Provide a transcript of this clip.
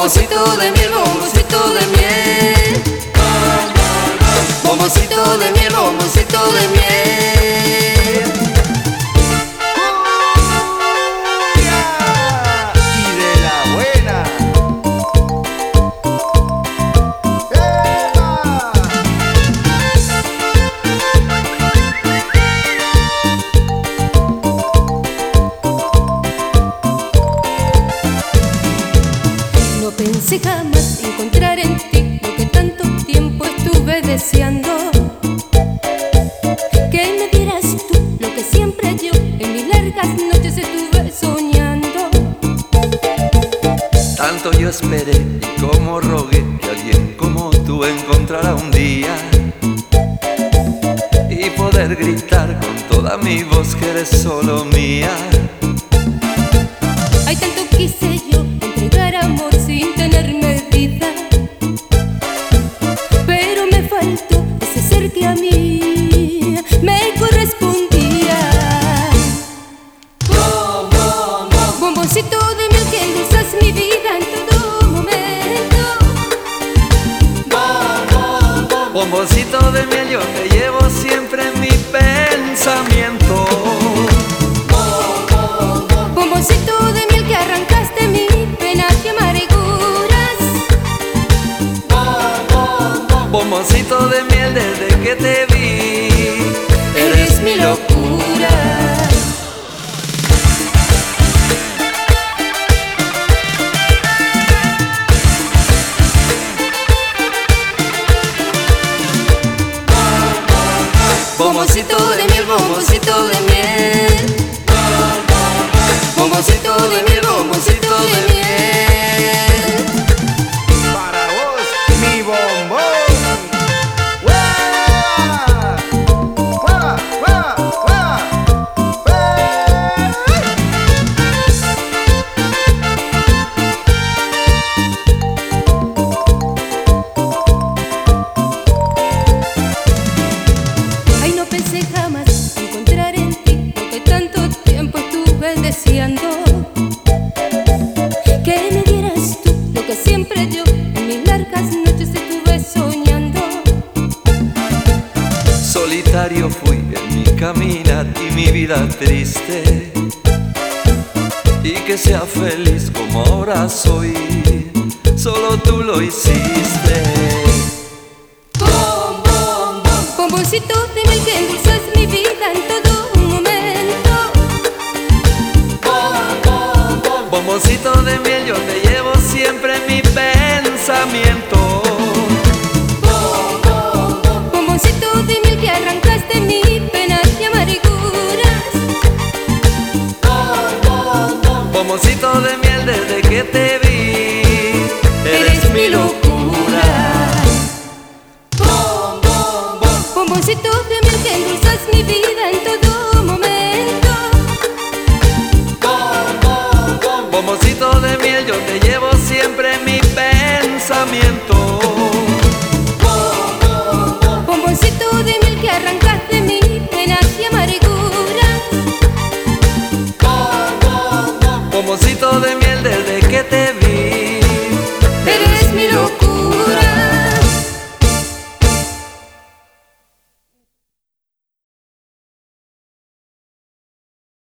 Bomboncito de miel, bomboncito de miel. Bomboncito de miel, bomboncito de miel. Y de la buena. No pensé jamás encontrar en ti lo que tanto tiempo estuve deseando. Que me dieras tú lo que siempre yo en mis largas noches estuve soñando. Tanto yo esperé y como rogué que alguien como tú encontrara un día y poder gritar con toda mi voz que eres solo mía. Ay, tanto quise yo entregar amor sin tener medida, pero me faltó ese ser que a mí me correspondía. Bomboncito de miel que endulzas mi vida en todo momento. Bomboncito de miel, yo te llevo siempre en mi pensamiento. Bomboncito de miel que arrancaste mi penas y amarguras. Bomboncito de miel, desde que te vi, Eres mi locura. Bomboncito de miel, bomboncito de miel. Bomboncito de miel, bomboncito de miel. Para vos, mi bombón. ¡Hueva! ¡Hueva! ¡Hueva! ¡Hueva! Ay, no pensé jamás encontrar en ti lo que tanto tiempo estuve deseando. Que me dieras tú lo que siempre yo en mis largas noches estuve soñando. solitario fui en mi caminar y mi vida triste, y que sea feliz como ahora soy, solo tú lo hiciste. Bomboncito de miel que endulzas mi vida en todo momento. Bomboncito de miel, yo te llevo siempre en mi pensamiento.